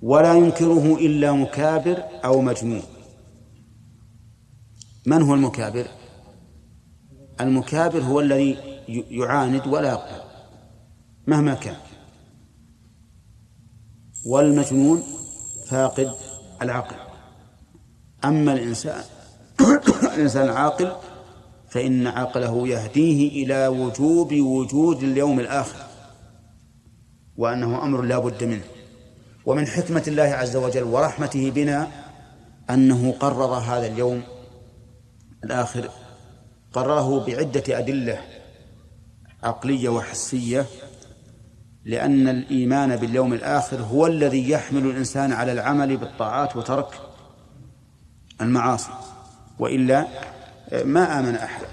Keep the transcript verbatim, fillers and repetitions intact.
ولا ينكره إلا مكابر أو مجنون. من هو المكابر؟ المكابر هو الذي يعاند ولا يقبل مهما كان، والمجنون فاقد العقل. أما الإنسان الإنسان العاقل فإن عقله يهديه إلى وجوب وجود اليوم الآخر، وأنه أمر لا بد منه. ومن حكمة الله عز وجل ورحمته بنا أنه قرر هذا اليوم الآخر، قرره بعدة أدلة عقلية وحسية، لأن الإيمان باليوم الآخر هو الذي يحمل الإنسان على العمل بالطاعات وترك المعاصي، وإلا ما آمن أحد.